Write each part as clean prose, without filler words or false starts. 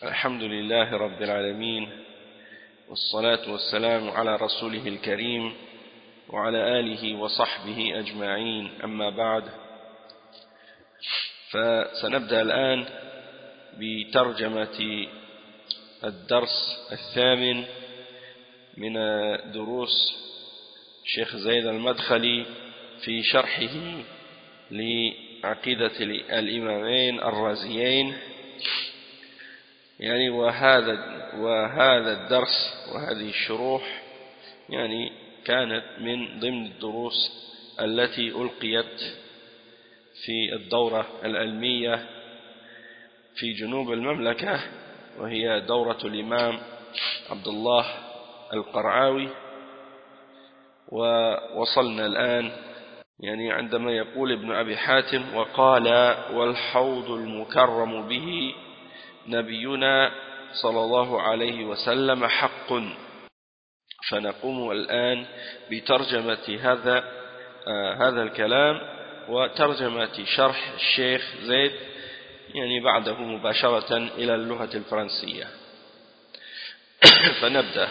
الحمد لله رب العالمين والصلاة والسلام على رسوله الكريم وعلى آله وصحبه أجمعين أما بعد فسنبدأ الآن بترجمة الدرس الثامن من دروس شيخ زيد المدخلي في شرحه لعقيدة الإمامين الرازيين يعني وهذا الدرس وهذه الشروح يعني كانت من ضمن الدروس التي ألقيت في الدورة العلمية في جنوب المملكة وهي دورة الإمام عبد الله القرعاوي. ووصلنا الآن يعني عندما يقول ابن أبي حاتم وقال والحوض المكرم به نبينا صلى الله عليه وسلم حق. فنقوم الآن بترجمة هذا الكلام وترجمة شرح الشيخ زيد يعني بعده مباشرة إلى اللغة الفرنسية. فنبدأ.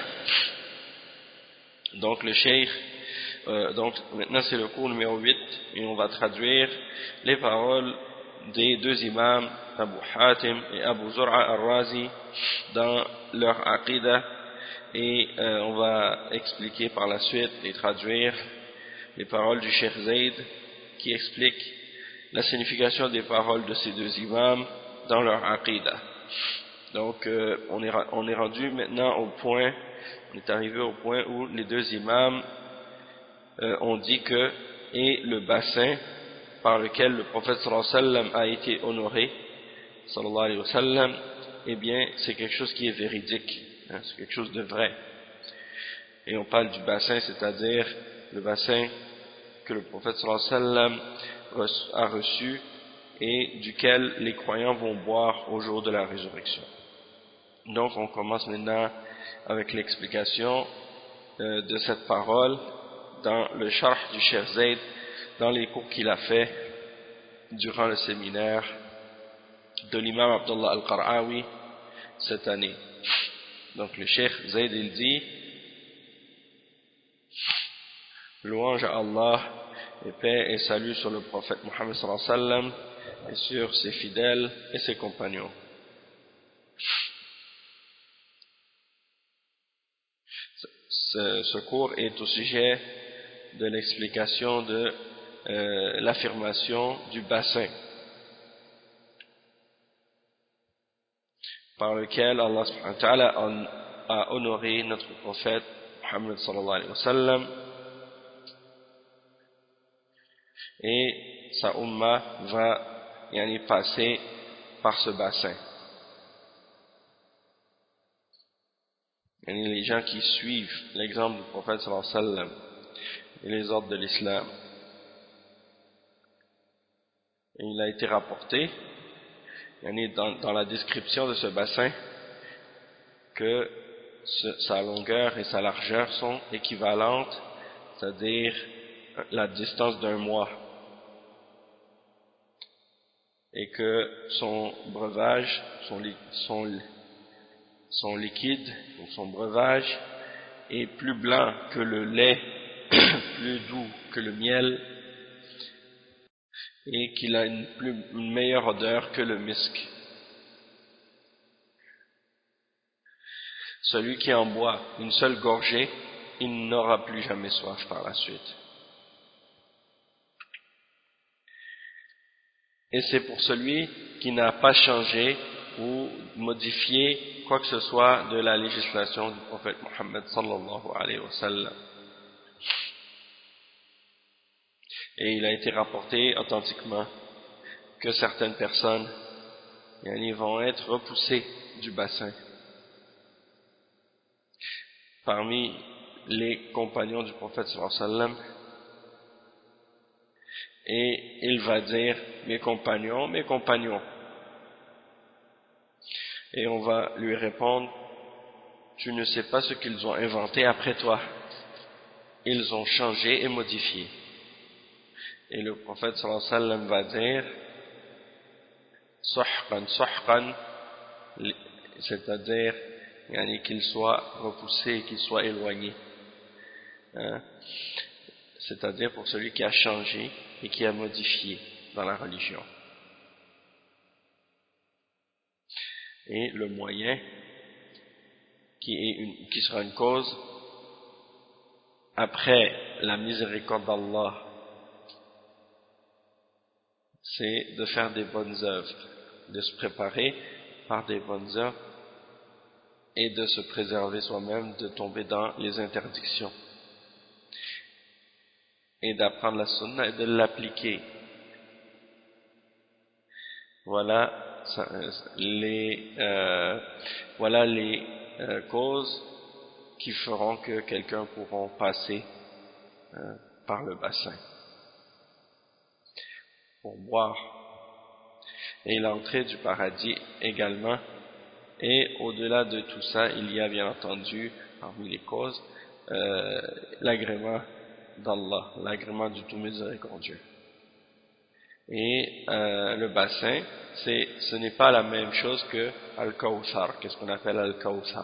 Donc le cheikh, donc maintenant c'est le cours numéro 8 et on va traduire les paroles des deux imams Abu Hatim et Abu Zur'a al-Razi dans leur aqidah et on va expliquer par la suite et traduire les paroles du cheikh Zayd qui explique la signification des paroles de ces deux imams dans leur aqidah. Donc on est rendu maintenant au point, on est arrivé au point où les deux imams ont dit que et le bassin par lequel le prophète sallallahu alayhi wa sallam a été honoré sallallahu alayhi wa sallam, eh bien c'est quelque chose qui est véridique, hein, c'est quelque chose de vrai. Et on parle du bassin, c'est-à-dire le bassin que le prophète sallallahu alayhi wa sallam a reçu et duquel les croyants vont boire au jour de la résurrection. Donc on commence maintenant avec l'explication de cette parole dans le sharh du Cheikh Zayd, dans les cours qu'il a fait durant le séminaire de l'imam Abdullah al-Qar'awi cette année. Donc le Cheikh Zayd il dit: louange à Allah et paix et salut sur le prophète Mohammed sallallahu alayhi wa sallam et sur ses fidèles et ses compagnons. Ce cours est au sujet de l'explication de l'affirmation du bassin par lequel Allah subhanahu wa ta'ala a honoré notre prophète Muhammad sallallahu alayhi wa sallam et sa umma va passer par ce bassin. Les gens qui suivent l'exemple du prophète sallallahu alayhi wa sallam et les ordres de l'islam. Et il a été rapporté dans la description de ce bassin que sa longueur et sa largeur sont équivalentes, c'est-à-dire la distance d'un mois, et que son breuvage, son liquide ou son breuvage est plus blanc que le lait, plus doux que le miel, et qu'il a une meilleure odeur que le misk. Celui qui en boit une seule gorgée, il n'aura plus jamais soif par la suite. Et c'est pour celui qui n'a pas changé ou modifié quoi que ce soit de la législation du prophète Mohammed sallallahu alayhi wa sallam. Et il a été rapporté authentiquement que certaines personnes vont être repoussées du bassin. Parmi les compagnons du prophète sallallahu alayhi wa sallam, et il va dire mes compagnons, et on va lui répondre tu ne sais pas ce qu'ils ont inventé après toi, ils ont changé et modifié. Et le prophète sallallahu alayhi wa sallam va dire suhqan suhqan c'est-à-dire qu'il soit repoussé, qu'il soit éloigné, hein? C'est-à-dire pour celui qui a changé et qui a modifié dans la religion. Et le moyen qui sera une cause après la miséricorde d'Allah, c'est de faire des bonnes œuvres, de se préparer par des bonnes œuvres et de se préserver soi-même de tomber dans les interdictions et d'apprendre la sunna et de l'appliquer. Voilà les causes qui feront que quelqu'un pourra passer par le bassin pour boire, et l'entrée du paradis également. Et au-delà de tout ça, il y a bien entendu parmi les causes l'agrément d'Allah, l'agrément du tout miséricordieux. Et le bassin, ce n'est pas la même chose que Al-Kawthar. Qu'est-ce qu'on appelle Al-Kawthar?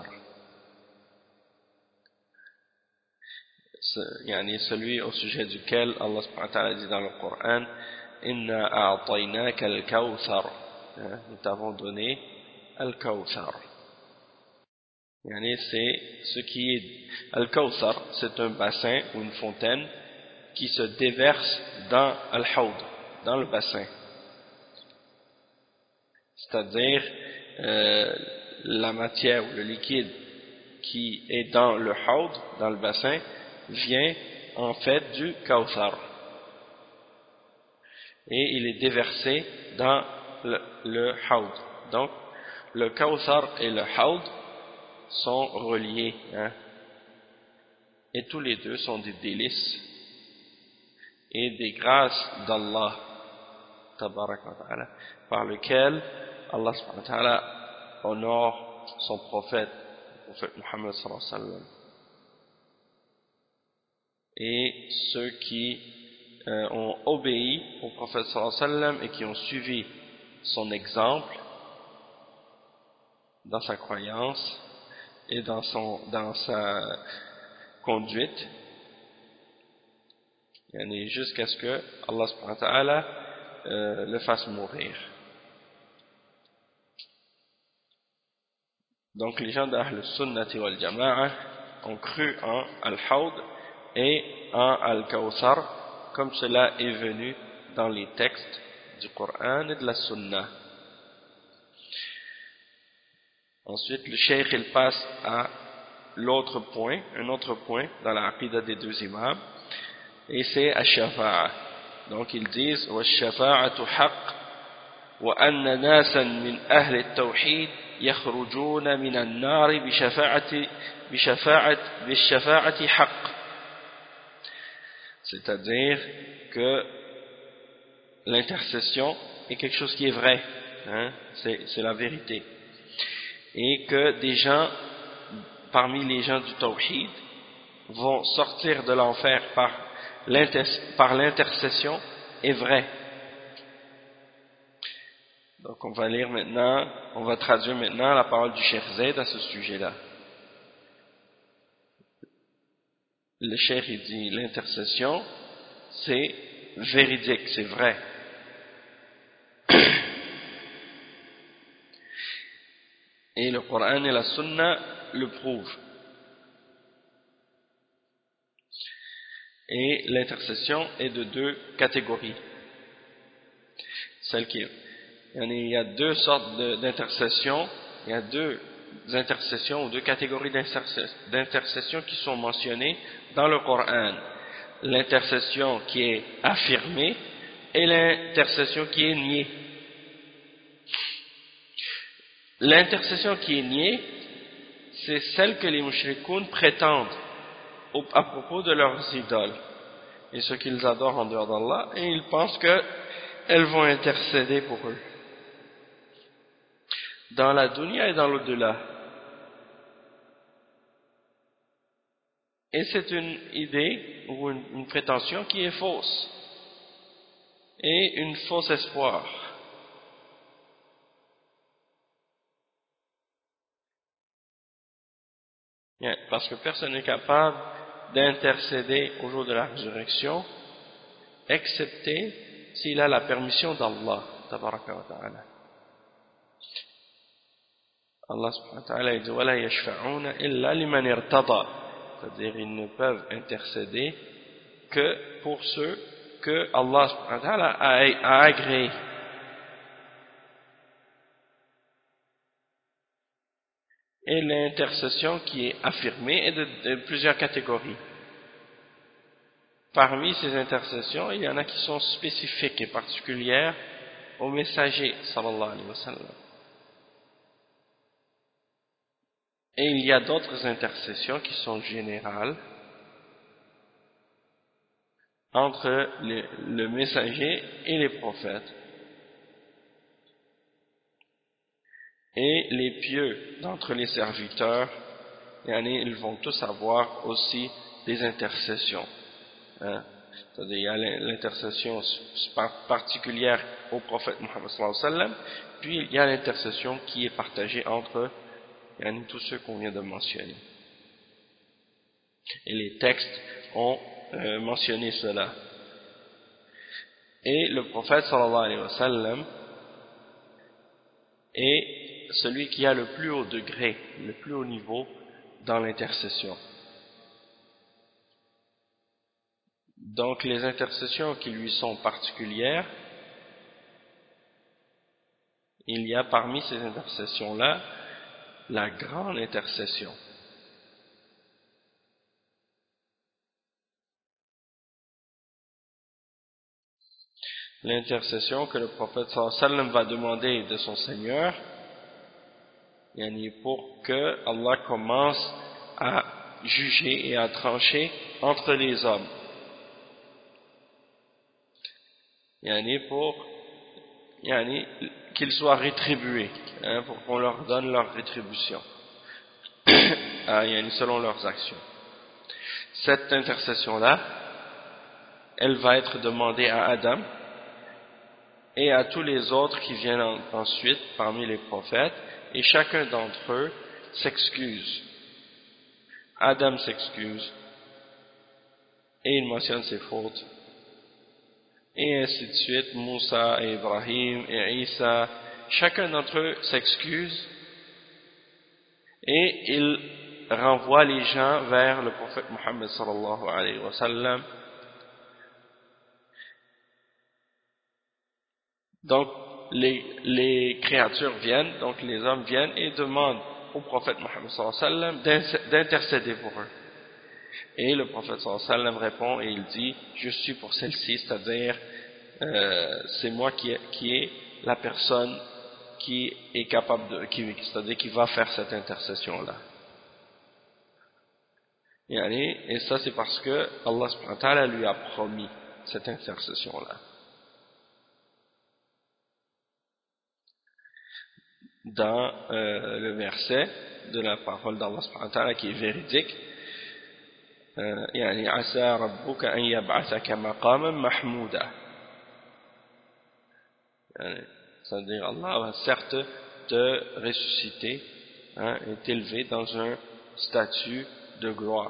Celui au sujet duquel Allah subhanahu wa ta'ala dit dans le Coran: Inna a'taynaka al-Kawthar, nous t'avons donné Al-Kawthar. C'est ce qui est Al-Kawthar, c'est un bassin ou une fontaine qui se déverse dans Al-Hawd, dans le bassin. C'est-à-dire la matière ou le liquide qui est dans le Hawd, dans le bassin, vient en fait du Kawthar. Et il est déversé dans le Hawd. Donc, le Kawthar et le Hawd sont reliés, hein? Et tous les deux sont des délices et des grâces d'Allah tabarak wa ta'ala, par lequel Allah subhanahu wa ta'ala honore son prophète, le prophète Muhammad sallallahu alayhi wa sallam, et ceux qui ont obéi au prophète sallallahu alayhi wa sallam et qui ont suivi son exemple dans sa croyance et dans sa conduite, jusqu'à ce que Allah subhanahu wa ta'ala le fasse mourir. Donc les gens d'Ahl Sunnati wal Jama'a ont cru en Al-Hawd et en Al-Kawthar, comme cela est venu dans les textes du Coran et de la Sunna. Ensuite, le cheikh il passe à l'autre point, un autre point dans la aqida des deux imams, et c'est Ash-Shafa'a. Donc ils disent Wash-Shafa'atu haqq wa anna nasan min ahli at-tawhid yakhrujuna min an-nar bi-shafa'ati haqq. C'est-à-dire que l'intercession est quelque chose qui est vrai, hein? C'est la vérité, et que des gens parmi les gens du tawhid vont sortir de l'enfer par l'intercession est vrai. Donc on va traduire maintenant la parole du Cheikh Zayd à ce sujet-là. Le Cheikh il dit l'intercession c'est véridique, c'est vrai. Et le Coran et la Sunna le prouvent. Et l'intercession est de deux catégories. Il y a deux sortes d'intercession. Il y a deux intercessions ou deux catégories d'intercession qui sont mentionnées dans le Coran. L'intercession qui est affirmée et l'intercession qui est niée. L'intercession qui est niée, c'est celle que les mushrikoun prétendent à propos de leurs idoles et ce qu'ils adorent en dehors d'Allah, et ils pensent qu'elles vont intercéder pour eux dans la dunya et dans l'au-delà. Et c'est une idée ou une prétention qui est fausse et une fausse espoir. Parce que personne n'est capable d'intercéder au jour de la résurrection, excepté s'il a la permission d'Allah, tabaraka wa ta'ala. Allah subhanahu wa ta'ala dit وَلَا يَشْفَعُونَ إِلَّا لِمَنِ ارْتَضَى, c'est-à-dire ils ne peuvent intercéder que pour ceux que Allah subhanahu wa ta'ala a agréé. Et l'intercession qui est affirmée est de plusieurs catégories. Parmi ces intercessions, il y en a qui sont spécifiques et particulières au messager sallallahu alayhi wa sallam. Et il y a d'autres intercessions qui sont générales entre le messager et les prophètes. Et les pieux d'entre les serviteurs, ils vont tous avoir aussi des intercessions. C'est-à-dire, il y a l'intercession particulière au prophète Muhammad sallallahu alayhi wa sallam, puis il y a l'intercession qui est partagée entre tous ceux qu'on vient de mentionner. Et les textes ont mentionné cela. Et le prophète sallallahu alayhi wa sallam est celui qui a le plus haut degré, le plus haut niveau dans l'intercession. Donc les intercessions qui lui sont particulières, il y a parmi ces intercessions-là la grande intercession. L'intercession que le prophète sallallahu alayhi wa sallam va demander de son Seigneur, pour que Allah commence à juger et à trancher entre les hommes. Pour qu'ils soient rétribués, pour qu'on leur donne leur rétribution selon leurs actions. Cette intercession-là, elle va être demandée à Adam et à tous les autres qui viennent ensuite parmi les prophètes, et chacun d'entre eux s'excuse. Adam s'excuse et il mentionne ses fautes, et ainsi de suite. Moussa et Ibrahim et Isa, chacun d'entre eux s'excuse et il renvoie les gens vers le prophète Muhammad sallallahu alayhi wa sallam. Donc les créatures viennent, donc les hommes viennent et demandent au prophète Muhammad sallallahu alayhi wa sallam d'intercéder pour eux. Et le prophète sallallahu alayhi wa sallam répond et il dit: je suis pour celle-ci, c'est-à-dire c'est moi qui est la personne qui est capable c'est-à-dire qui va faire cette intercession-là. Et ça c'est parce que Allah subhanahu wa ta'ala lui a promis cette intercession-là. Dans le verset de la parole d'Allah subhanahu wa ta'ala qui est véridique, Asa rabbuka an yab'athaka maqaman mahmouda, c'est-à-dire Allah va certes te ressusciter et t'élever dans un statut de gloire.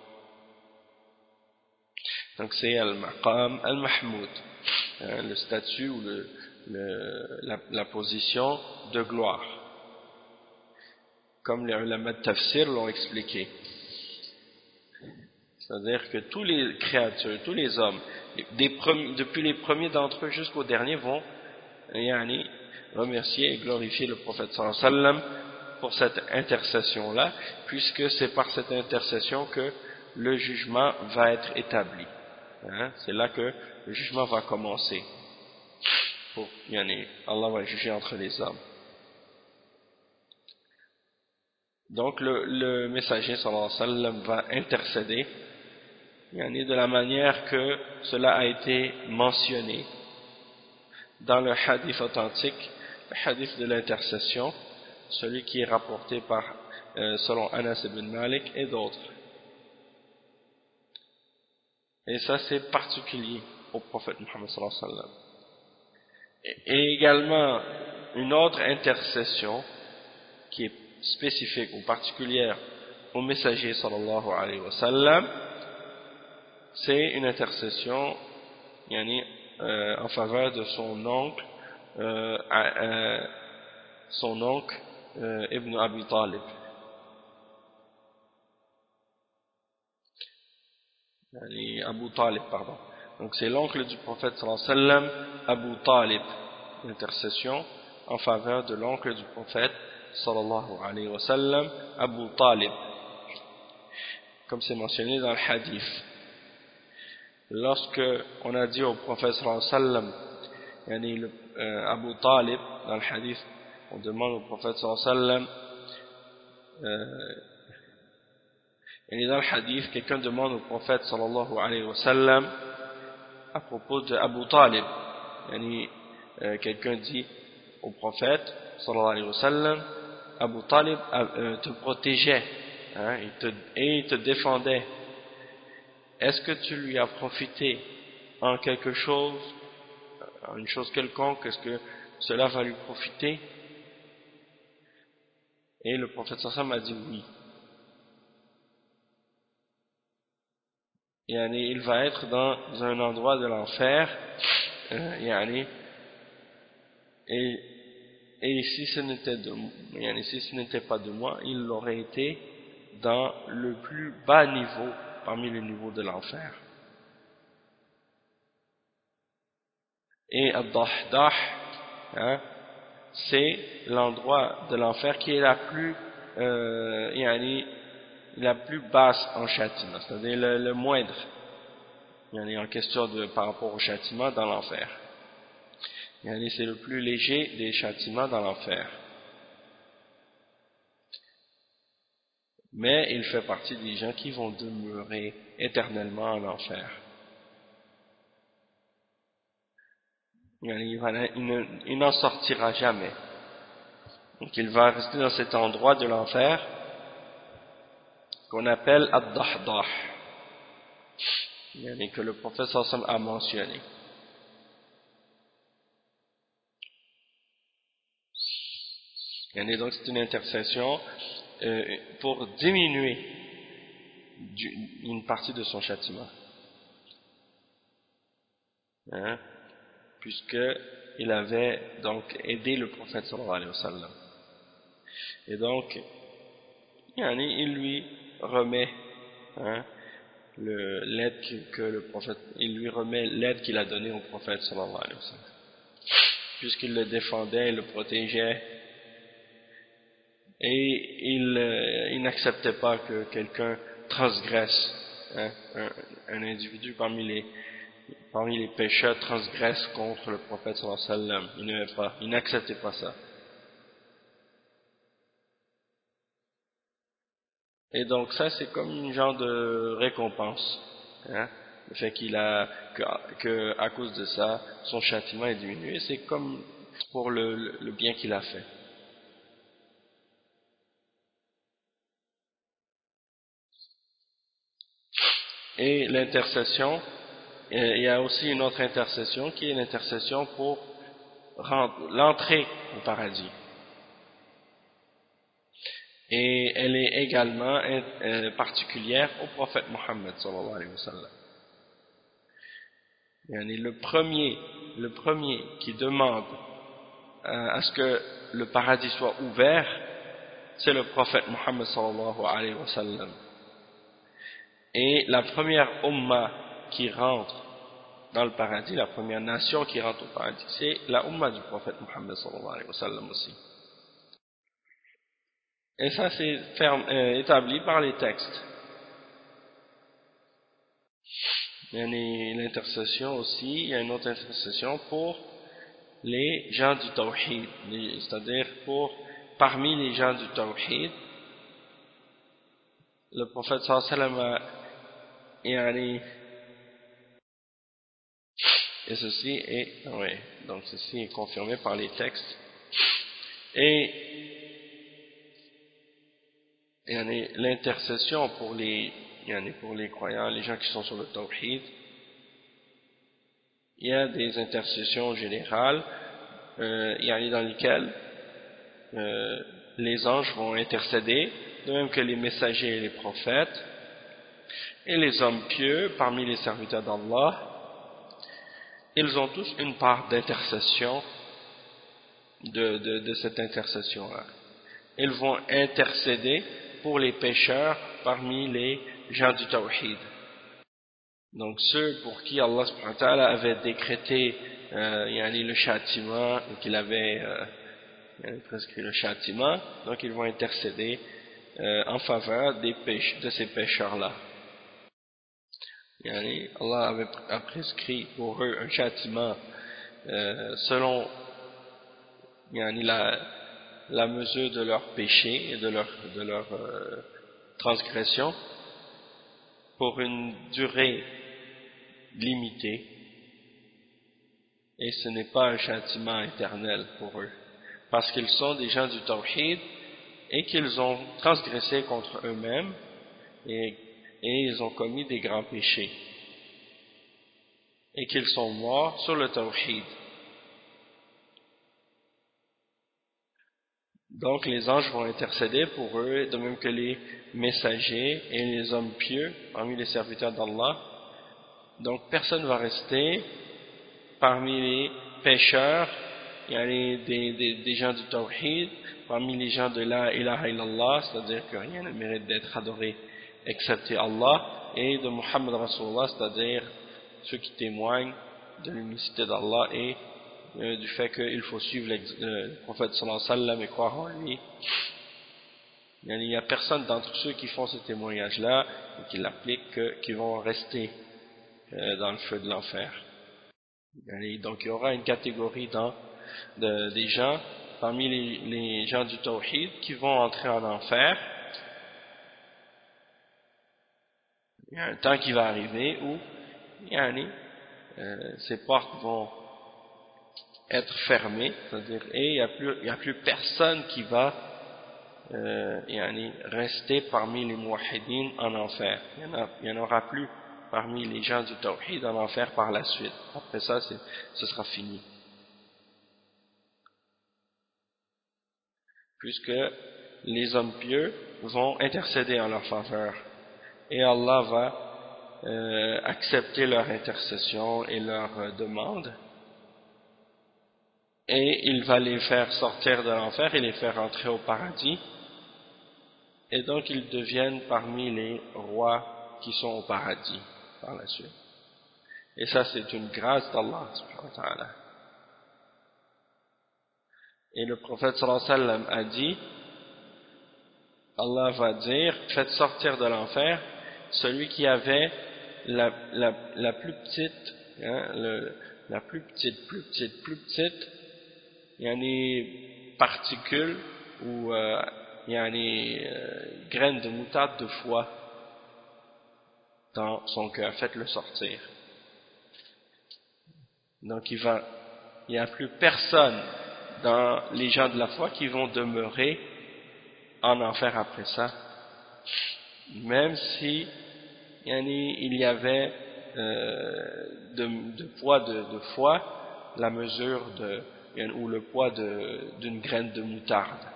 Donc c'est al-maqam al-mahmoud, le statut ou la position de gloire, comme les ulama de tafsir l'ont expliqué. C'est-à-dire que tous les créatures, tous les hommes, depuis les premiers d'entre eux jusqu'aux derniers, vont remercier et glorifier le prophète sallallahu alayhi wa sallam pour cette intercession-là, puisque c'est par cette intercession que le jugement va être établi. C'est là que le jugement va commencer. Allah va juger entre les hommes. Donc le messager sallallahu alayhi wa sallam va intercéder de la manière que cela a été mentionné dans le hadith authentique, le hadith de l'intercession, celui qui est rapporté par selon Anas ibn Malik et d'autres. Et ça c'est particulier au prophète Muhammad sallallahu alayhi wa sallam. Et également une autre intercession qui est spécifique ou particulière au messager sallallahu alayhi wa sallam, c'est une intercession en faveur de son oncle Ibn Abi Talib. Abu Talib, pardon. Donc c'est l'oncle du prophète sallallahu alayhi wa sallam, Abu Talib, intercession en faveur de l'oncle du prophète sallallahu alayhi wa sallam, Abu Talib, comme c'est mentionné dans le hadith. Lorsque on a dit au prophète sallallahu alayhi wa sallam, Abu Talib, dans le hadith, on demande au prophète sallallahu alayhi wa sallam, dans le hadith, quelqu'un demande au prophète sallallahu alayhi wa sallam à propos de Abu Talib. Quelqu'un dit au prophète sallallahu alayhi wa sallam, Abu Talib te protégeait, et il te défendait. Est-ce que tu lui as profité en quelque chose, en une chose quelconque? Est-ce que cela va lui profiter? Et le prophète sallallahu alayhi wa sallam a dit oui. Il va être dans un endroit de l'enfer, et si ce n'était pas de moi, il aurait été dans le plus bas niveau parmi les niveaux de l'enfer. Et Ad-Dahdah, c'est l'endroit de l'enfer qui est la plus basse en châtiment, c'est-à-dire le moindre, en question par rapport au châtiment dans l'enfer. C'est le plus léger des châtiments dans l'enfer. Mais il fait partie des gens qui vont demeurer éternellement en enfer. Il n'en sortira jamais. Donc il va rester dans cet endroit de l'enfer qu'on appelle Ad-Dahdah, que le prophète sallallahu alayhi wa sallam a mentionné. Donc c'est une intercession pour diminuer une partie de son châtiment, puisqu'il avait donc aidé le prophète sallallahu alayhi wa sallam. Et donc il lui remet l'aide que le prophète, il lui remet l'aide qu'il a donnée au prophète sallallahu alayhi wa sallam, puisqu'il le défendait, il le protégeait, et il n'acceptait pas que quelqu'un transgresse, un individu parmi les pécheurs transgresse contre le prophète sallallahu alayhi wa sallam. Il n'acceptait pas ça. Et donc ça, c'est comme une genre de récompense, le fait que à cause de ça, son châtiment est diminué. C'est comme pour le bien qu'il a fait. Et l'intercession, il y a aussi une autre intercession qui est l'intercession pour l'entrée au paradis. Et elle est également particulière au prophète Mohammed sallallahu alayhi wa sallam. Le premier qui demande à ce que le paradis soit ouvert, c'est le prophète Mohammed sallallahu alayhi wa sallam. Et la première umma qui rentre dans le paradis, la première nation qui rentre au paradis, c'est la umma du prophète Mohammed sallallahu alayhi wa sallam aussi. Et ça c'est établi par les textes. Il y a l'intercession aussi, il y a une autre intercession pour les gens du tawhid, c'est-à-dire parmi les gens du tawhid, le prophète sallallahu alayhi wa sallam et ceci est confirmé par les textes. Et l'intercession pour les croyants, les gens qui sont sur le tawhid, il y a des intercessions générales dans lesquelles les anges vont intercéder de même que les messagers et les prophètes, et les hommes pieux parmi les serviteurs d'Allah, ils ont tous une part d'intercession de cette intercession-là. Ils vont intercéder pour les pécheurs parmi les gens du Tawhid. Donc ceux pour qui Allah subhanahu wa ta'ala avait décrété le châtiment, et qu'il avait prescrit le châtiment, donc ils vont intercéder en faveur de ces pécheurs-là. Allah a prescrit pour eux un châtiment selon la mesure de leur péché et de leur transgression pour une durée limitée, et ce n'est pas un châtiment éternel pour eux, parce qu'ils sont des gens du Tawhid et qu'ils ont transgressé contre eux-mêmes et ils ont commis des grands péchés et qu'ils sont morts sur le Tawhid. Donc les anges vont intercéder pour eux, de même que les messagers et les hommes pieux parmi les serviteurs d'Allah. Donc personne ne va rester parmi les pécheurs, des gens du Tawhid, parmi les gens de la ilaha illallah, c'est-à-dire que rien ne mérite d'être adoré excepté Allah, et de Muhammad Rasulullah, c'est-à-dire ceux qui témoignent de l'unicité d'Allah et du fait qu'il faut suivre le prophète sallallahu alayhi wa sallam et croire en lui. Il n'y a personne d'entre ceux qui font ce témoignage-là et qui l'appliquent qui vont rester dans le feu de l'enfer. Donc il y aura une catégorie des gens parmi les gens du Tawhid qui vont entrer en enfer. Il y a un temps qui va arriver où ces portes vont être fermées, c'est-à-dire, et il n'y a plus personne qui va rester parmi les muwahhidines en enfer. Il n'y en aura plus parmi les gens du Tawhid en enfer par la suite. Après ça, ce sera fini. Puisque les hommes pieux vont intercéder en leur faveur. Et Allah va accepter leur intercession et leur demande. Et il va les faire sortir de l'enfer et les faire entrer au paradis. Et donc ils deviennent parmi les rois qui sont au paradis par la suite. Et ça, c'est une grâce d'Allah subhanahu wa ta'ala. Et le prophète sallallahu alayhi wa sallam a dit, Allah va dire, faites sortir de l'enfer celui qui avait la plus petite, la plus petite, il y a des particules ou il y a des graines de moutarde de foi dans son cœur, faites-le sortir. Donc il n'y a plus personne dans les gens de la foi qui vont demeurer en enfer après ça, même si il y avait de poids de foi la mesure ou le poids d'une graine de moutarde,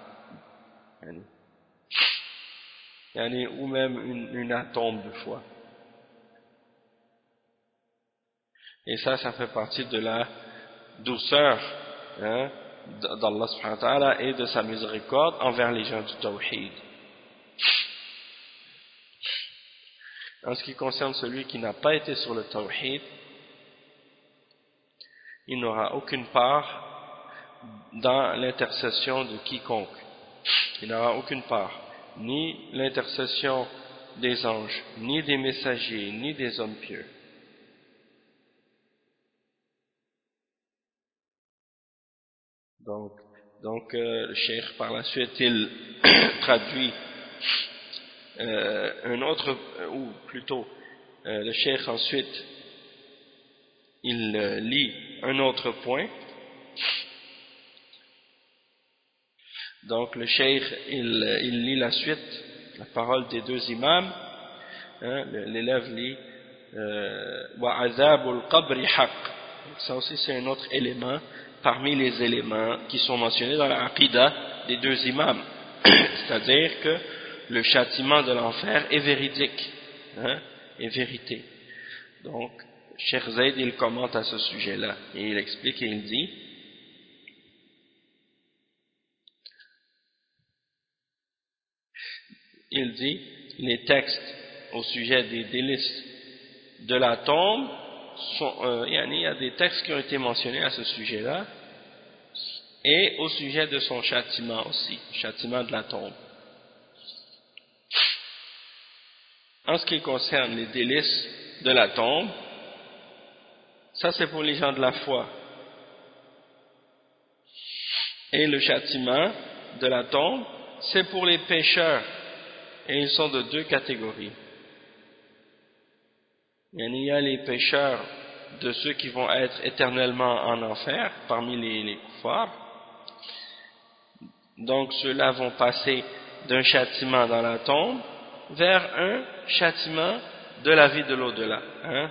ou même une atome de foi. Et ça fait partie de la douceur d'Allah subhanahu wa ta'ala et de sa miséricorde envers les gens du Tawhid. En ce qui concerne celui qui n'a pas été sur le Tawhid, il n'aura aucune part dans l'intercession de quiconque. Il n'aura aucune part, ni l'intercession des anges, ni des messagers, ni des hommes pieux. Donc le cheikh par la suite il traduit un autre, ou plutôt le cheikh ensuite il lit un autre point. Donc le cheikh il lit la suite, la parole des deux imams, l'élève lit wa azabul qabri haqq. Ça aussi c'est un autre élément parmi les éléments qui sont mentionnés dans la aqidah des deux imams. C'est-à-dire que le châtiment de l'enfer est véridique, hein, est vérité. Donc, Cheikh Zayd, il commente à ce sujet-là, et il explique et il dit, les textes au sujet des délices de la tombe, il y a des textes qui ont été mentionnés à ce sujet-là, et au sujet de son châtiment aussi, châtiment de la tombe. En ce qui concerne les délices de la tombe, ça c'est pour les gens de la foi. Et le châtiment de la tombe, c'est pour les pécheurs. Et ils sont de deux catégories. Il y a les pécheurs de ceux qui vont être éternellement en enfer, parmi les kuffars. Donc ceux-là vont passer d'un châtiment dans la tombe vers un châtiment de la vie de l'au-delà. Hein?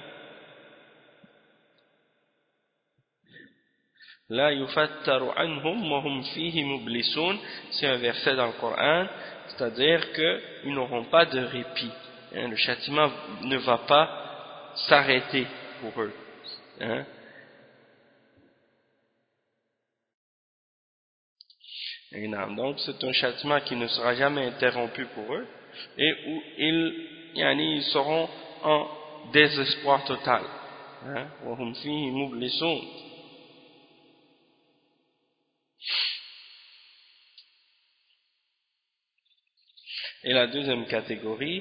La yufattaru anhum wa hum fihi mublisun, c'est un verset dans le Coran, c'est-à-dire qu'ils n'auront pas de répit. Hein? Le châtiment ne va pas s'arrêter pour eux. Hein? Et non, donc c'est un châtiment qui ne sera jamais interrompu pour eux et où ils seront en désespoir total. Hein? Wa hum fihi mublisun. Et la deuxième catégorie,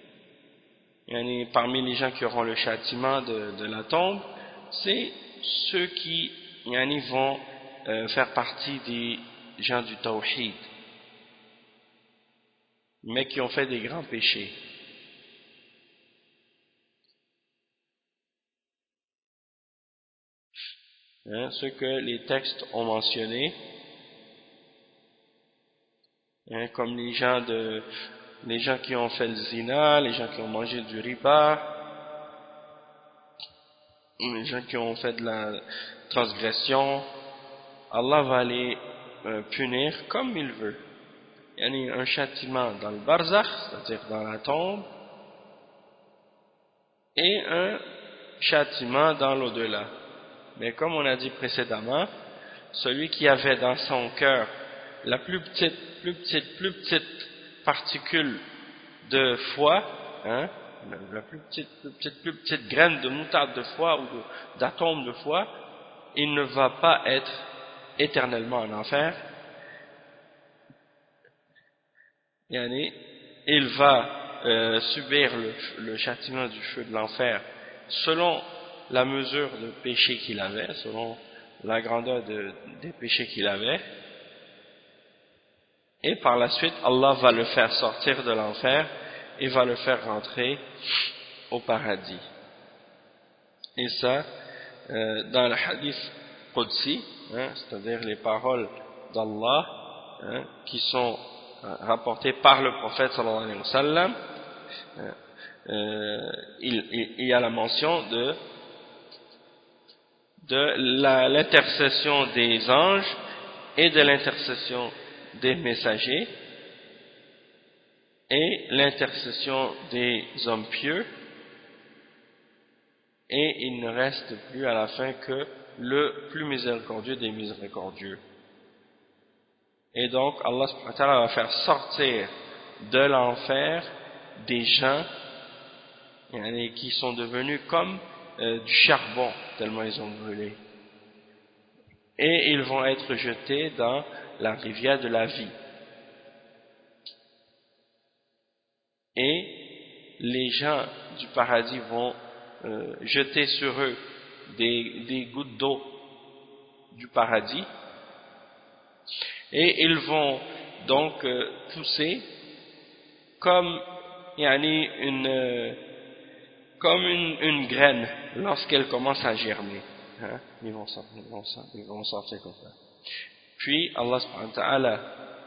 parmi les gens qui auront le châtiment de la tombe, c'est ceux qui vont faire partie des gens du tawhid, mais qui ont fait des grands péchés. Hein, ceux que les textes ont mentionnés, hein, comme les gens qui ont fait le zina, les gens qui ont mangé du riba, les gens qui ont fait de la transgression, Allah va les punir comme il veut. Il y a un châtiment dans le barzakh, c'est-à-dire dans la tombe, et un châtiment dans l'au-delà. Mais comme on a dit précédemment, celui qui avait dans son cœur la plus petite particule de foi, hein, la plus petite graine de moutarde de foi ou d'atome de foi, il ne va pas être éternellement en enfer. Il va subir le châtiment du feu de l'enfer selon la mesure de péché qu'il avait, selon la grandeur des péchés qu'il avait, et par la suite Allah va le faire sortir de l'enfer et va le faire rentrer au paradis. Et ça, dans le hadith Qudsi, hein, c'est-à-dire les paroles d'Allah, hein, qui sont rapportées par le prophète sallallahu alayhi wa sallam, il y a la mention de l'intercession des anges et de l'intercession des messagers et l'intercession des hommes pieux, et il ne reste plus à la fin que le plus miséricordieux des miséricordieux. Et donc Allah subhanahu wa ta'ala va faire sortir de l'enfer des gens qui sont devenus comme du charbon, tellement ils ont brûlé. Et ils vont être jetés dans la rivière de la vie. Et les gens du paradis vont jeter sur eux des gouttes d'eau du paradis. Et ils vont donc pousser comme une graine lorsqu'elle commence à germer. Hein? Ils vont sortir comme ça. Puis Allah subhanahu wa ta'ala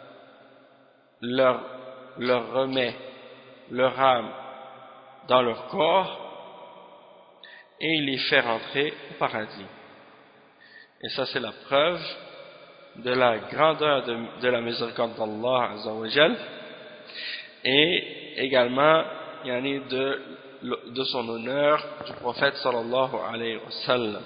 leur remet leur âme dans leur corps et il les fait rentrer au paradis. Et ça c'est la preuve de la grandeur de la miséricorde d'Allah Azza wa Jal, et également de son honneur du prophète sallallahu alayhi wa sallam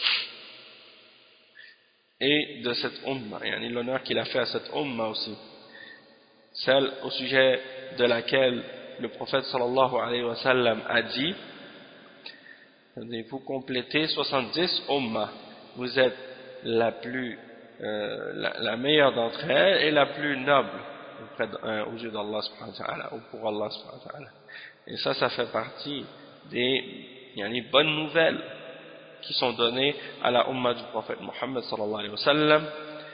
et de cette umma, l'honneur qu'il a fait à cette umma aussi, celle au sujet de laquelle le prophète sallallahu alayhi wa sallam a dit: vous complétez 70 umma, vous êtes la meilleure d'entre elles et la plus noble aux yeux d'Allah subhanahu wa ta'ala, ou pour Allah subhanahu wa ta'ala. Et ça fait partie des bonnes nouvelles qui sont données à la umma du prophète Muhammad sallallahu alayhi wa sallam.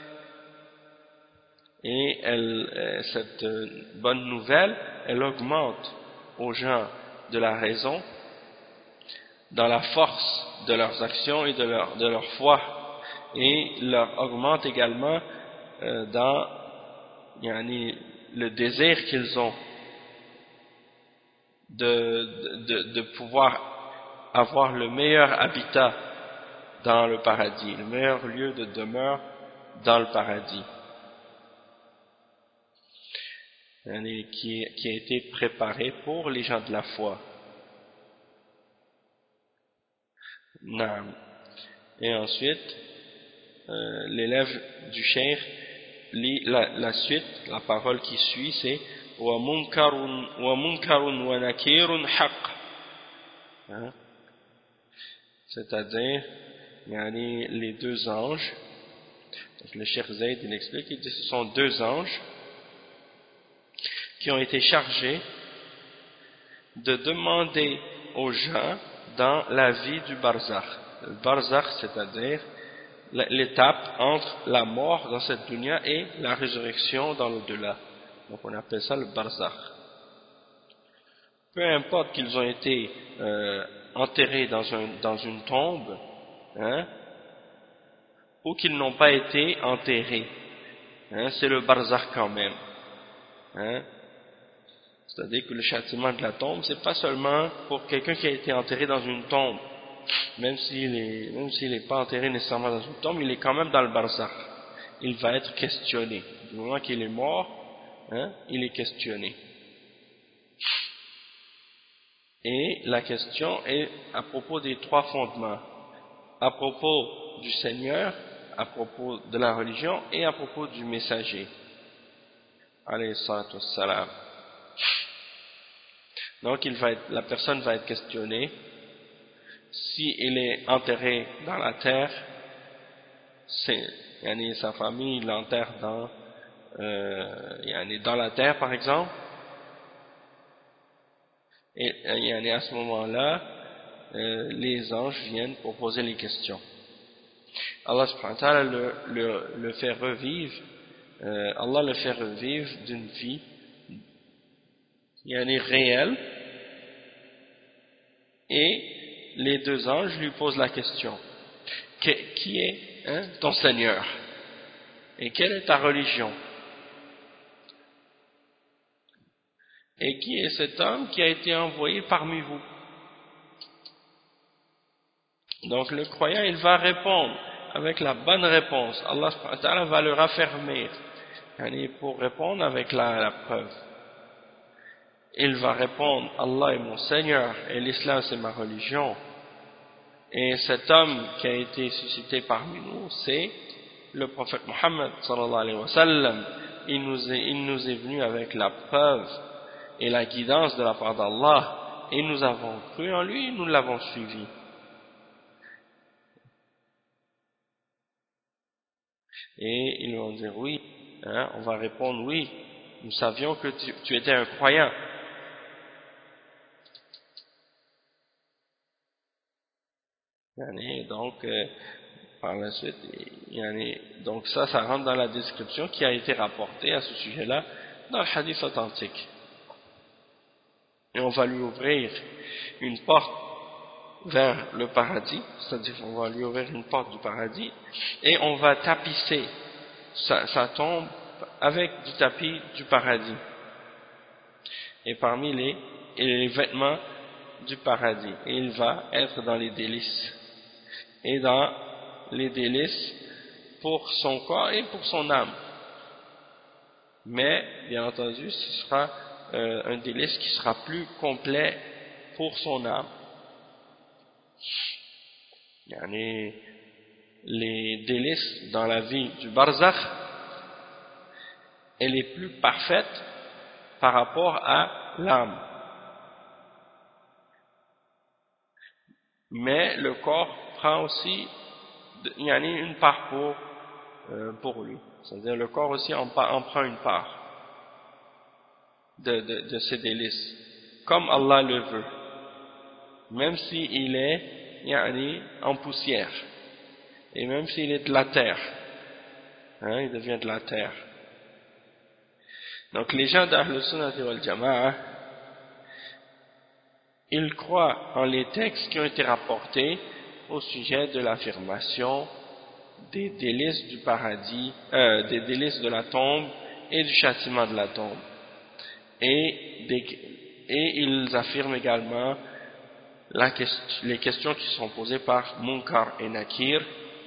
Et cette bonne nouvelle, elle augmente aux gens de la raison dans la force de leurs actions et de leur foi, et leur augmente également dans le désir qu'ils ont de pouvoir avoir le meilleur habitat dans le paradis, le meilleur lieu de demeure dans le paradis, qui a été préparé pour les gens de la foi. Et ensuite, l'élève du cheikh lit la suite, la parole qui suit, c'est wa munkarun wa nakirun haqq, c'est-à-dire les deux anges. Donc, le cheikh Zayd il explique, il dit ce sont deux anges qui ont été chargés de demander aux gens dans la vie du barzakh. Le barzakh, c'est-à-dire l'étape entre la mort dans cette dunya et la résurrection dans l'au-delà. Donc on appelle ça le barzakh. Peu importe qu'ils ont été enterrés dans une tombe, ou qu'ils n'ont pas été enterrés, c'est le barzakh quand même. C'est-à-dire que le châtiment de la tombe, c'est pas seulement pour quelqu'un qui a été enterré dans une tombe, même s'il n'est pas enterré nécessairement dans une tombe, il est quand même dans le barzakh. Il va être questionné. Du moment qu'il est mort, il est questionné. Et la question est à propos des trois fondements: à propos du Seigneur, à propos de la religion et à propos du messager. Alayhi salatu wassalam. Donc la personne va être questionnée. Si il est enterré dans la terre, sa famille l'enterre dans la terre par exemple, et à ce moment-là, les anges viennent pour poser les questions. Allah subhanahu wa ta'ala le fait revivre, Allah le fait revivre d'une vie réelle, et les deux anges lui posent la question: qui est ton Seigneur et quelle est ta religion, et qui est cet homme qui a été envoyé parmi vous? Donc le croyant, il va répondre avec la bonne réponse. Allah subhanahu wa ta'ala va le raffermir pour répondre avec la preuve. Il va répondre: Allah est mon Seigneur et l'islam c'est ma religion. Et cet homme qui a été suscité parmi nous, c'est le prophète Muhammad sallallahu alayhi wa sallam. Il nous est venu avec la preuve et la guidance de la part d'Allah, et nous avons cru en lui et nous l'avons suivi. Et ils vont dire oui, on va répondre oui, nous savions que tu étais un croyant. Donc par la suite, donc ça rentre dans la description qui a été rapportée à ce sujet-là dans le hadith authentique. Et on va lui ouvrir une porte vers le paradis, c'est-à-dire qu'on va lui ouvrir une porte du paradis, et on va tapisser sa tombe avec du tapis du paradis. Et parmi les vêtements du paradis, et il va être dans les délices. Et dans les délices pour son corps et pour son âme. Mais, bien entendu, ce sera un délice qui sera plus complet pour son âme. Yani, les délices dans la vie du barzakh, elle est plus parfaite par rapport à l'âme. Mais le corps prend aussi une part pour lui. C'est-à-dire le corps aussi en prend une part de ces délices, comme Allah le veut, même s'il est en poussière, et même s'il est de la terre, il devient de la terre. Donc les gens d'Ahl Sunnah wal Jama'a, ils croient en les textes qui ont été rapportés au sujet de l'affirmation des délices du paradis, des délices de la tombe et du châtiment de la tombe. Et ils affirment également les questions qui sont posées par Munkar et Nakir.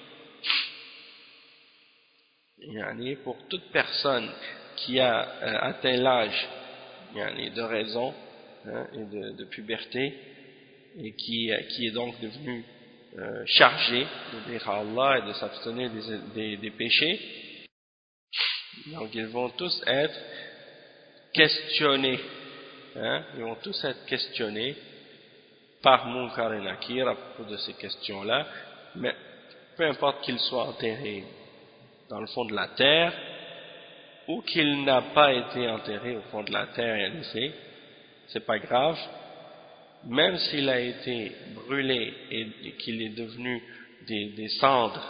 Pour toute personne qui a atteint l'âge de raison et de puberté, et qui est donc devenu chargé d'obéir à Allah et de s'abstenir des péchés, donc ils vont tous être questionnés, ils vont tous être questionnés par Munkar et Nakir à propos de ces questions-là, mais peu importe qu'ils soient enterrés dans le fond de la terre ou qu'il n'a pas été enterré au fond de la terre et laissé, c'est pas grave, même s'il a été brûlé et qu'il est devenu des cendres,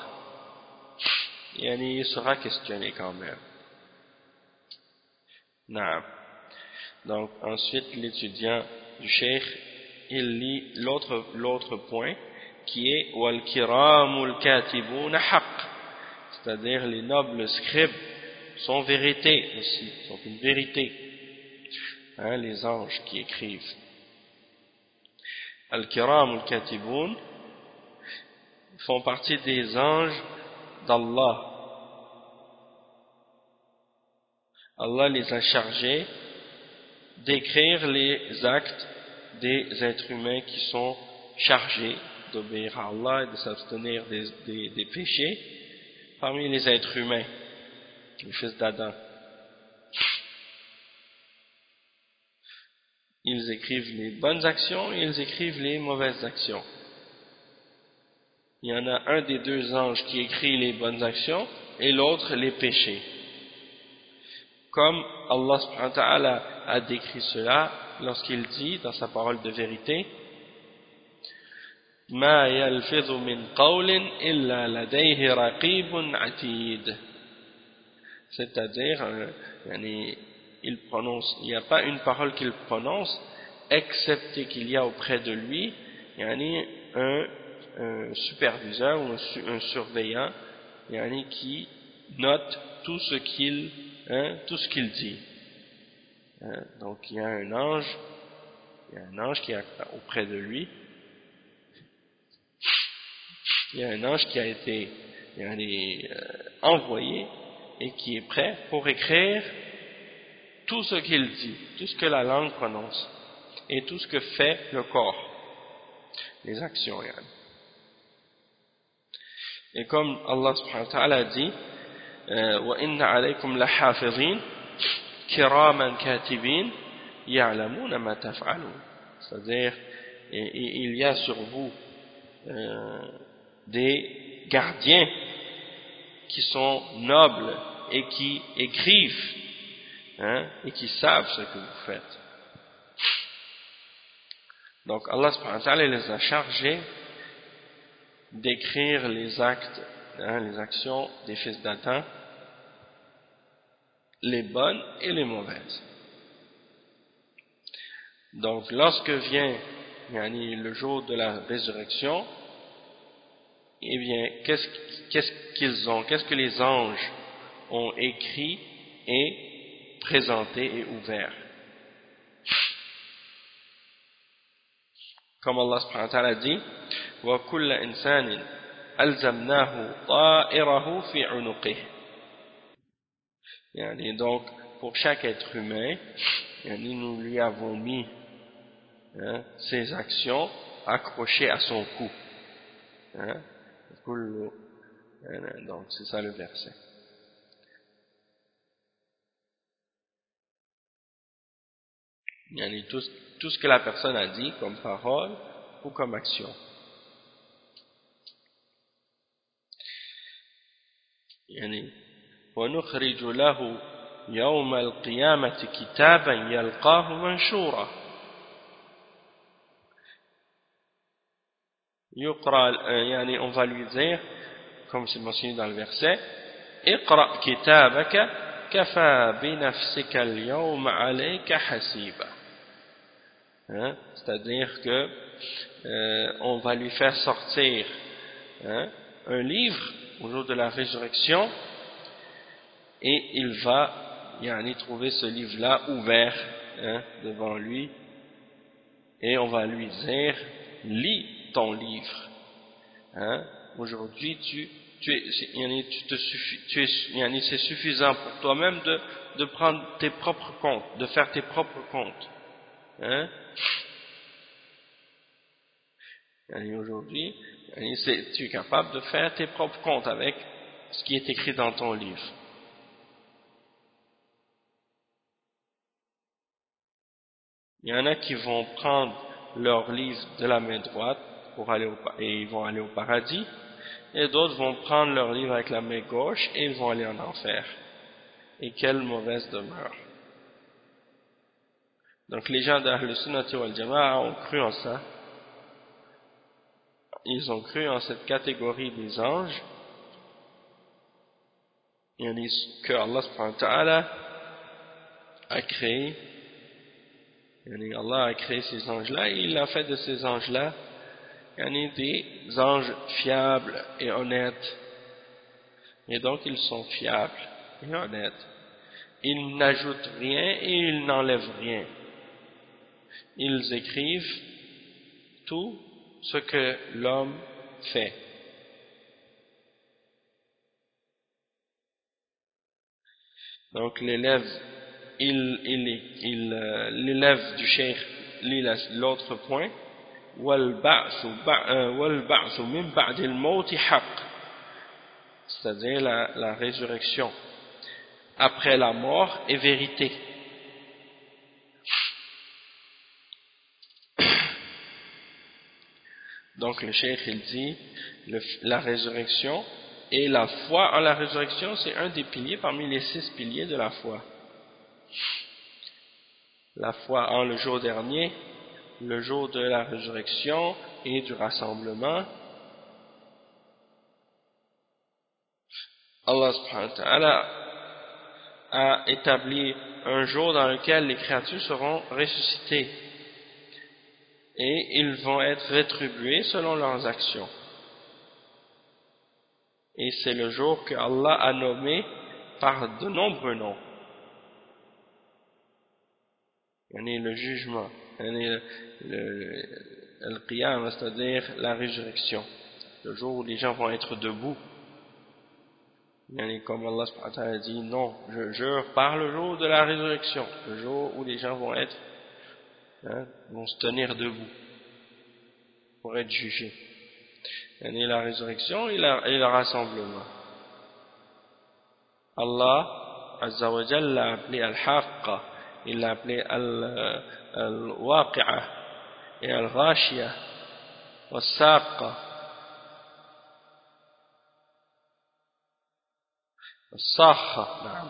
il sera questionné quand même. Non. Donc ensuite l'étudiant du cheikh, il lit l'autre point qui est wal kiramul katibun haqq, c'est-à-dire les nobles scribes sont vérité aussi, sont une vérité, les anges qui écrivent. Al kiramul katibun font partie des anges d'Allah. Allah les a chargés d'écrire les actes des êtres humains qui sont chargés d'obéir à Allah et de s'abstenir des péchés parmi les êtres humains, les fils d'Adam. Ils écrivent les bonnes actions et ils écrivent les mauvaises actions. Il y en a un des deux anges qui écrit les bonnes actions et l'autre les péchés. Comme Allah subhanahu wa ta'ala a décrit cela lorsqu'il dit dans sa parole de vérité, Ma yalfidhu min qawlin illa ladayhi raqibun atid. C'est-à-dire, il n'y a pas une parole qu'il prononce, excepté qu'il y a auprès de lui un superviseur ou un surveillant qui note tout ce qu'il dit. Donc il y a un ange qui est auprès de lui, il y a un ange qui a été envoyé et qui est prêt pour écrire tout ce qu'il dit, tout ce que la langue prononce et tout ce que fait le corps, les actions. Et comme Allah subhanahu wa ta'ala dit وَإِنَّ عَلَيْكُمْ لَحَافِظِينَ كِرَامًا كَاتِبِينَ يَعْلَمُونَ مَا تَفْعَلُونَ, c'est-à-dire il y a sur vous des gardiens qui sont nobles et qui écrivent et qui savent ce que vous faites. Donc Allah subhanahu wa ta'ala les a chargés d'écrire les actes, les actions des fils d'Adam, les bonnes et les mauvaises. Donc lorsque vient le jour de la résurrection, eh bien qu'est-ce que les anges ont écrit et présenté et ouvert. Comme Allah subhanahu wa ta'ala dit وَكُلَّ إِنسَانٍ أَلْزَمْنَاهُ طَائِرَهُ فِي عُنُقِهِ. Donc pour chaque être humain, nous lui avons mis ses actions accrochées à son cou. Donc c'est ça le verset. Tout ce que la personne a dit comme parole ou comme action. ونخرج له يوم القيامة كتابا يلقاه منشورا يقرأ on va lui dire comme c'est mentionné dans le verset اقرأ كتابك كفى بنفسك اليوم عليك حسيبا c'est-à-dire que on va lui faire sortir un livre au jour de la résurrection et il va trouver ce livre-là ouvert devant lui et on va lui dire lis ton livre. Aujourd'hui c'est suffisant pour toi-même de prendre tes propres comptes, de faire tes propres comptes. Aujourd'hui tu es capable de faire tes propres comptes avec ce qui est écrit dans ton livre. Il y en a qui vont prendre leur livre de la main droite et ils vont aller au paradis, et d'autres vont prendre leur livre avec la main gauche et ils vont aller en enfer. Et quelle mauvaise demeure. Donc les gens d'Ahl Sunnati wal Jama'a ont cru en ça. Ils ont cru en cette catégorie des anges, que Allah subhanahu wa ta'ala a créé. Allah a créé ces anges-là et il a fait de ces anges-là des anges fiables et honnêtes. Et donc ils sont fiables et honnêtes. Ils n'ajoutent rien et ils n'enlèvent rien. Ils écrivent tout ce que l'homme fait. Donc l'élève l'élève du cheikh lit l'autre point وَالْبَعْثُ مِنْ بَعْدِ الْمَوْتِ حَقٌّ, c'est-à-dire la résurrection après la mort est vérité. Donc le cheikh il dit la résurrection et la foi en la résurrection, c'est un des piliers parmi les 6 piliers de la foi. La foi en le jour dernier, le jour de la résurrection et du rassemblement. Allah subhanahu wa ta'ala a établi un jour dans lequel les créatures seront ressuscitées et ils vont être rétribués selon leurs actions. Et c'est le jour que Allah a nommé par de nombreux noms. Le jugement, le qiyam, c'est-à-dire la résurrection, le jour où les gens vont être debout. Comme Allah subhanahu wa ta'ala dit, non, je jure par le jour de la résurrection, le jour où les gens vont être, vont se tenir debout pour être jugés. La résurrection et le rassemblement. Allah Azza wa Jalla l'a appelé Al-Haqqa, il l'a appelé Al-Waqi'a et Al-Ghashiyah, Al-Saqqa, Al-Sakha,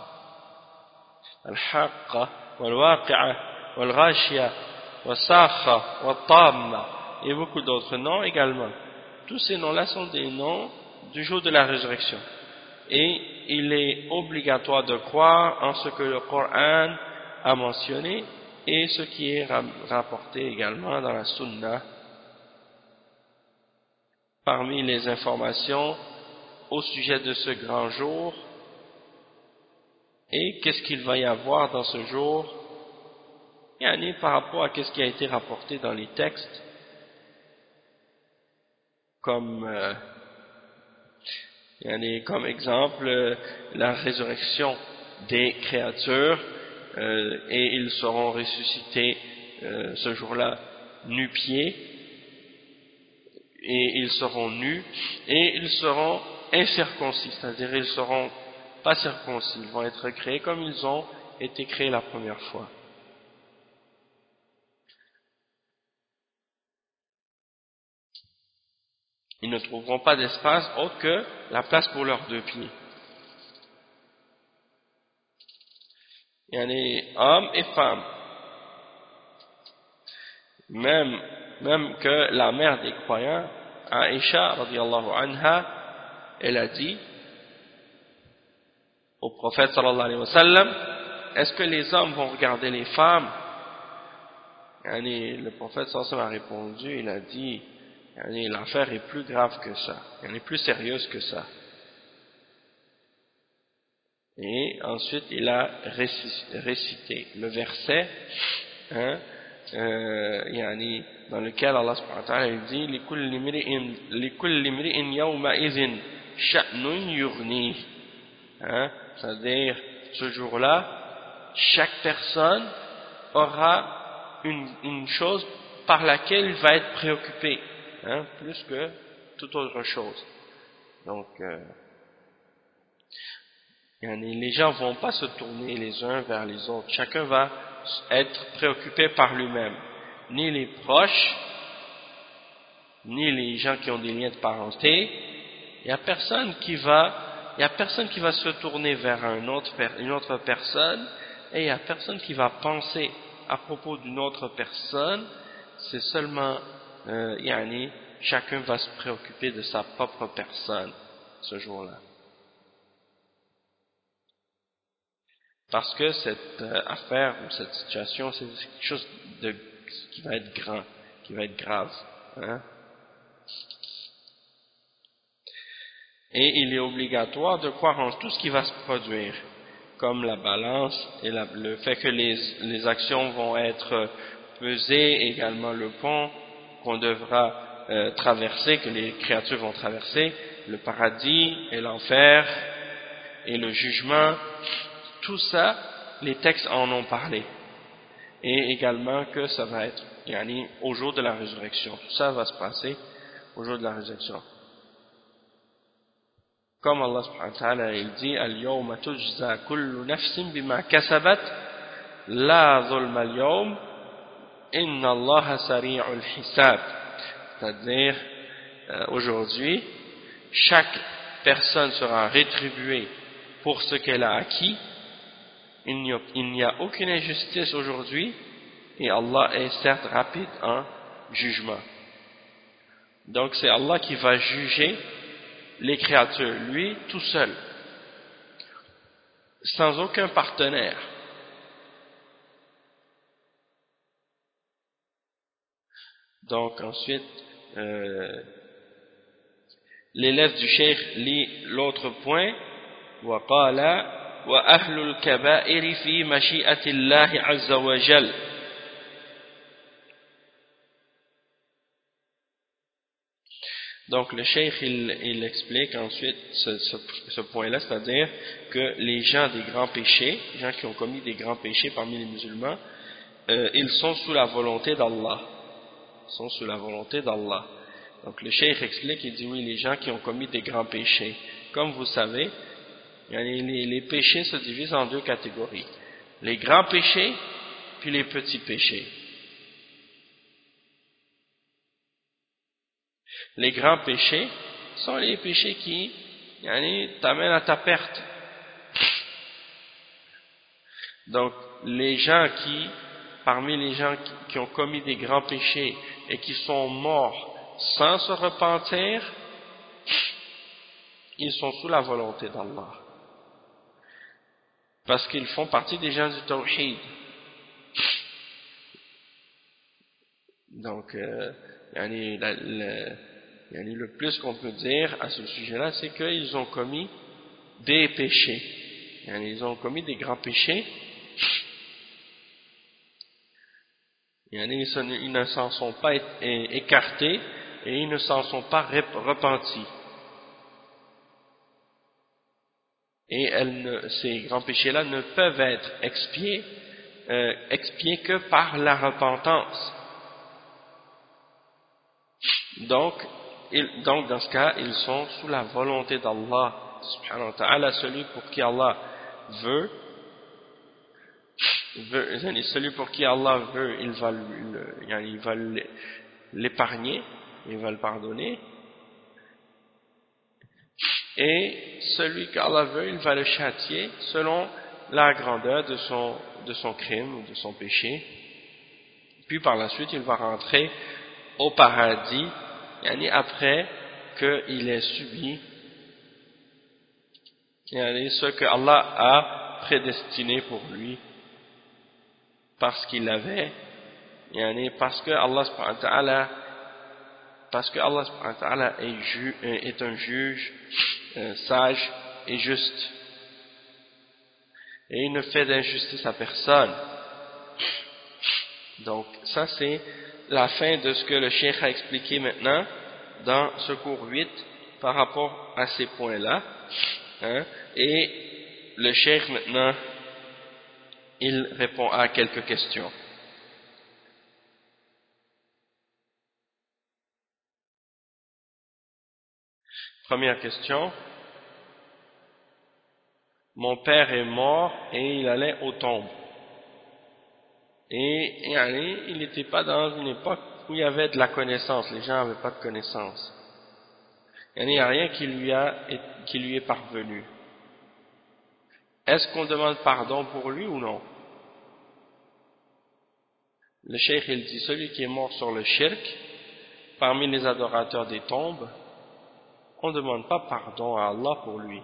Al-Haqqa, Al-Waqi'a, Al-Ghashiyah, Al-Sakha, Al-Tamma, et beaucoup d'autres noms également. Tous ces noms-là sont des noms du jour de la résurrection. Et il est obligatoire de croire en ce que le Coran a mentionné et ce qui est rapporté également dans la Sunna parmi les informations au sujet de ce grand jour et qu'est-ce qu'il va y avoir dans ce jour par rapport à ce qui a été rapporté dans les textes comme exemple la résurrection des créatures et ils seront ressuscités ce jour-là nu-pieds, et ils seront nus, et ils seront incirconcis, c'est-à-dire ils seront pas circoncis, ils vont être créés comme ils ont été créés la première fois. Ils ne trouveront pas d'espace autre que la place pour leurs deux pieds. Il y a les hommes et femmes. Même que la mère des croyants, Aïcha, radiyallahu anha, elle a dit au prophète sallallahu alayhi wa sallam, est-ce que les hommes vont regarder les femmes? Le prophète sallallahu alayhi wa sallam a répondu, il a dit, l'affaire est plus grave que ça, elle est plus sérieuse que ça. Et ensuite il a récité le verset dans lequel Allah subhanahu wa ta'ala dit لِكُلِّ امْرِئٍ يَوْمَئِذٍ شَأْنٌ يُغْنِيهِ, c'est-à-dire ce jour-là chaque personne aura une chose par laquelle il va être préoccupé, plus que toute autre chose. Donc les gens vont pas se tourner les uns vers les autres, chacun va être préoccupé par lui-même, ni les proches, ni les gens qui ont des liens de parenté. Il y a personne qui va se tourner vers une autre personne, et il y a personne qui va penser à propos d'une autre personne. C'est seulement chacun va se préoccuper de sa propre personne ce jour-là. Parce que cette affaire ou cette situation, c'est quelque chose qui va être grand, qui va être grave. Et il est obligatoire de croire en tout ce qui va se produire, comme la balance et le fait que les actions vont être pesées, également le pont qu'on devra traverser, que les créatures vont traverser, le paradis et l'enfer et le jugement. Tout ça, les textes en ont parlé. Et également que ça va être au jour de la résurrection. Tout ça va se passer au jour de la résurrection. Comme Allah subhanahu wa ta'ala il dit Al-yawma tujza kullu nafsin bima kasabat la zulma al-yawm inna Allaha sari'ul hisab. C'est-à-dire aujourd'hui chaque personne sera rétribuée pour ce qu'elle a acquis. Il n'y a aucune injustice aujourd'hui, et Allah est certes rapide en jugement. Donc c'est Allah qui va juger les créatures, lui tout seul, sans aucun partenaire. Donc ensuite l'élève du cheikh lit l'autre point, وقال وأهل الكبائر في مشيئة الله عز وجل. Donc le cheikh il explique ensuite ce point-là, c'est-à-dire que les gens des grands péchés, les gens qui ont commis des grands péchés parmi les musulmans, ils sont sous la volonté d'Allah. Ils sont sous la volonté d'Allah. Donc le cheikh explique, il dit oui, les gens qui ont commis des grands péchés. Comme vous savez, les péchés se divisent en deux catégories. Les grands péchés, puis les petits péchés. Les grands péchés sont les péchés qui t'amènent à ta perte. Donc, parmi les gens qui ont commis des grands péchés et qui sont morts sans se repentir, ils sont sous la volonté d'Allah. Parce qu'ils font partie des gens du Tawhid. Donc, le plus qu'on peut dire à ce sujet-là, c'est qu'ils ont commis des péchés. Ils ont commis des grands péchés. Ils ne s'en sont pas écartés et ils ne s'en sont pas repentis. Et ces grands péchés-là ne peuvent être expiés expier que par la repentance. Donc dans ce cas, ils sont sous la volonté d'Allah subhanahu wa ta'ala. Celui pour qui Allah veut, celui pour qui Allah veut, il va l'épargner, il va le pardonner, et celui qu'Allah veut, il va le châtier selon la grandeur de son crime ou de son péché. Puis par la suite, il va rentrer au paradis, après qu'il ait subi ce que Allah a prédestiné pour lui, parce qu'il avait, parce que Allah subhanahu wa ta'ala est un juge sage et juste, et il ne fait d'injustice à personne. Donc ça c'est la fin de ce que le cheikh a expliqué maintenant dans ce cours 8 par rapport à ces points-là, et le cheikh maintenant il répond à quelques questions. Première question: mon père est mort et il allait aux tombes, et il n'était pas dans une époque où il y avait de la connaissance, les gens n'avaient pas de connaissance, il n'y a rien qui lui est parvenu. Est-ce qu'on demande pardon pour lui ou non? Le cheikh il dit: celui qui est mort sur le shirk parmi les adorateurs des tombes, on ne demande pas pardon à Allah pour lui,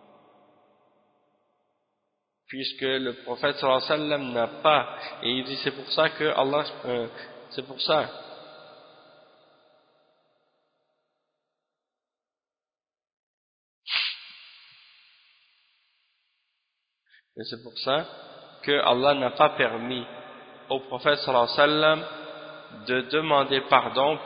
puisque le prophète sallallahu alayhi wa sallam n'a pas, et il dit c'est pour ça que Allah, c'est pour ça que Allah n'a pas permis au prophète sallallahu alayhi wa sallam de demander pardon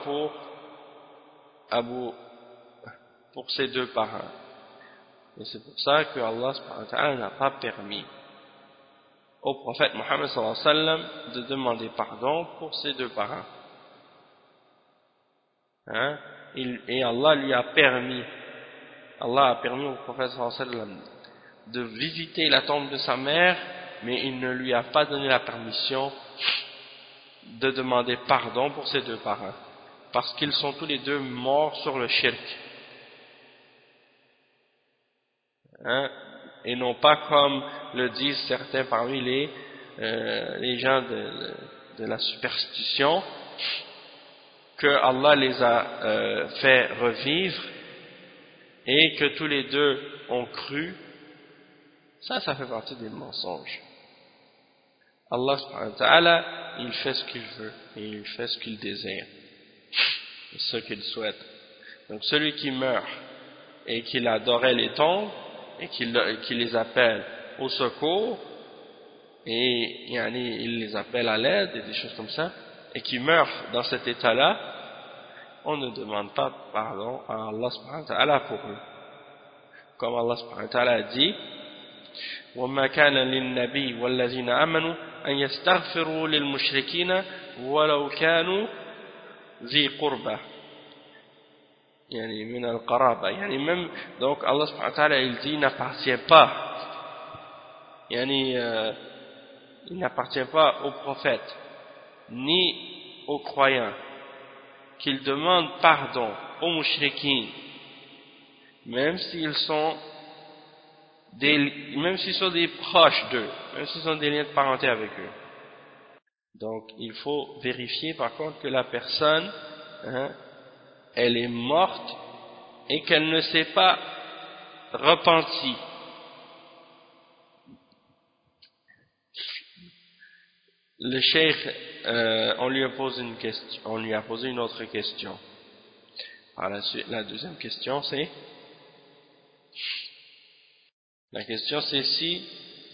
pour ses deux parents, et c'est pour ça que Allah subhanahu wa ta'ala n'a pas permis au prophète Mohammed sallallahu alayhi wa sallam de demander pardon pour ses deux parents, et Allah a permis au prophète sallallahu alayhi wa sallam de visiter la tombe de sa mère, mais il ne lui a pas donné la permission de demander pardon pour ses deux parents, parce qu'ils sont tous les deux morts sur le shirk, et non pas comme le disent certains parmi les gens de la superstition, que Allah les a fait revivre et que tous les deux ont cru. Ça fait partie des mensonges. Allah subhanahu wa ta'ala, il fait ce qu'il veut et il fait ce qu'il désire, ce qu'il souhaite. Donc celui qui meurt et qu'il adorait les tombes et qu'il les appelle au secours, et il les appelle à l'aide et des choses comme ça, et qui meurt dans cet état-là, on ne demande pas pardon à Allah subhanahu wa ta'ala pour eux. Comme Allah subhanahu wa ta'ala a dit: وَمَا كَانَ لِلنَّبِيِّ وَالَّذِينَ آمَنُوا أَنْ يَسْتَغْفِرُوا لِلْمُشْرِكِينَ وَلَوْ كَانُوا ذِي قُرْبَةٍ من القرابة. Même, donc Allah subhanahu wa ta'ala il dit: il n'appartient pas, il n'appartient pas aux prophètes ni aux croyants qu'ils demandent pardon aux mushrikines, même s'ils sont des proches d'eux, même s'ils ont des liens de parenté avec eux. Donc il faut vérifier par contre que la personne, elle est morte et qu'elle ne s'est pas repentie. Le cheikh, on lui a posé une autre question. Alors, la deuxième question c'est si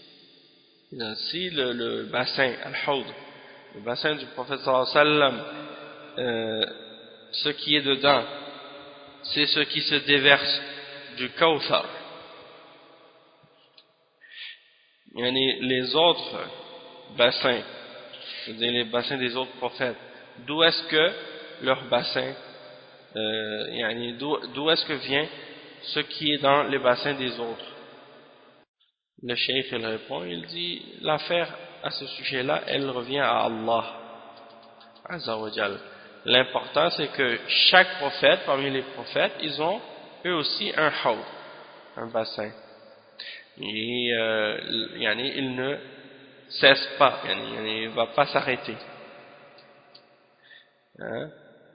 le bassin, al-Hawd, le bassin du prophète sallallahu alayhi wa sallam, ce qui est dedans, c'est ce qui se déverse du Kawthar. Les autres bassins, c'est-à-dire les bassins des autres prophètes, d'où est-ce que leur bassin, d'où est-ce que vient ce qui est dans les bassins des autres? Le cheikh il répond, il dit l'affaire à ce sujet-là, elle revient à Allah Azza wa Jal. L'important c'est que chaque prophète, parmi les prophètes, ils ont eux aussi un hawd, un bassin. Et il ne cesse pas, il ne va pas s'arrêter. Hein?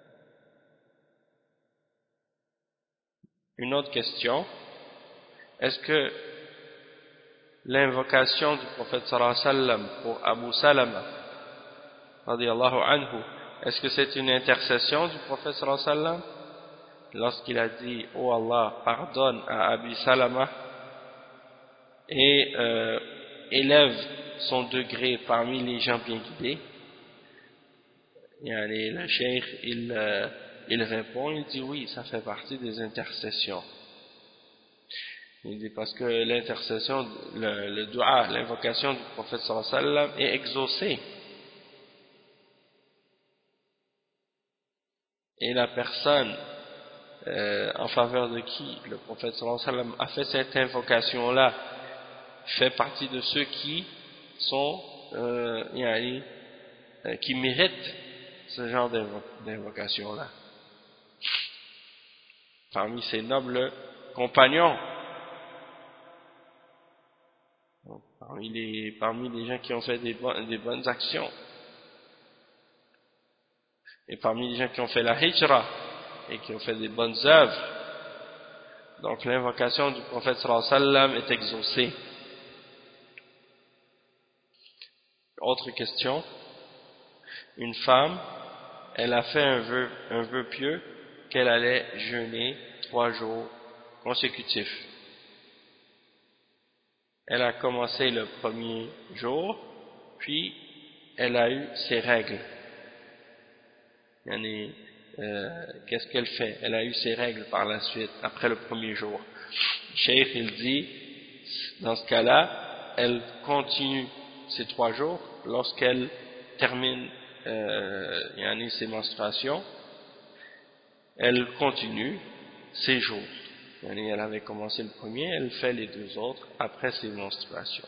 Une autre question, est-ce que l'invocation du prophète sallallahu alayhi wa sallam pour Abu Salama radiyallahu anhu, est-ce que c'est une intercession du prophète sallallahu alayhi wa sallam lorsqu'il a dit oh Allah pardonne à Abu Salama et élève son degré parmi les gens bien guidés? Le cheikh il répond, il dit oui, ça fait partie des intercessions. Il dit parce que l'intercession, le dua, l'invocation du prophète sallallahu alayhi wa sallam est exaucée. Et la personne en faveur de qui le prophète sallallahu alayhi wa sallam a fait cette invocation-là fait partie de ceux qui sont qui méritent ce genre d'invocation-là. Parmi ces nobles compagnons, parmi les gens qui ont fait des bonnes actions, et parmi les gens qui ont fait la hijra et qui ont fait des bonnes œuvres, donc l'invocation du prophète sallallahu alayhi wa sallam est exaucée. Autre question, une femme, elle a fait un vœu pieux qu'elle allait jeûner 3 jours consécutifs. Elle a commencé le premier jour, puis elle a eu ses règles. Qu'est-ce qu'elle fait? Elle a eu ses règles par la suite, après le premier jour. Le cheikh il dit, dans ce cas-là, elle continue ces 3 jours lorsqu'elle termine ses menstruations, elle continue ces jours. Elle avait commencé le premier, elle fait les 2 autres après ses menstruations,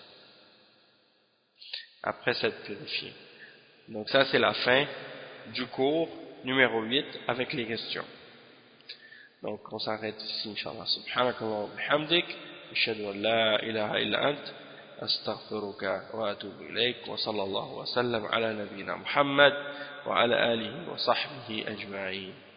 après s'être purifiée. Donc ça c'est la fin du cours numéro 8 avec les questions. Donc on s'arrête ici, Inch'Allah. Subhanakallah wa bihamdik, ashhadu an la ilaha illa ant, astaghfiruka wa atubu ilayk, wa sallallahu wa sallam ala nabiyyina Muhammad wa ala alihi wa sahbihi ajma'in.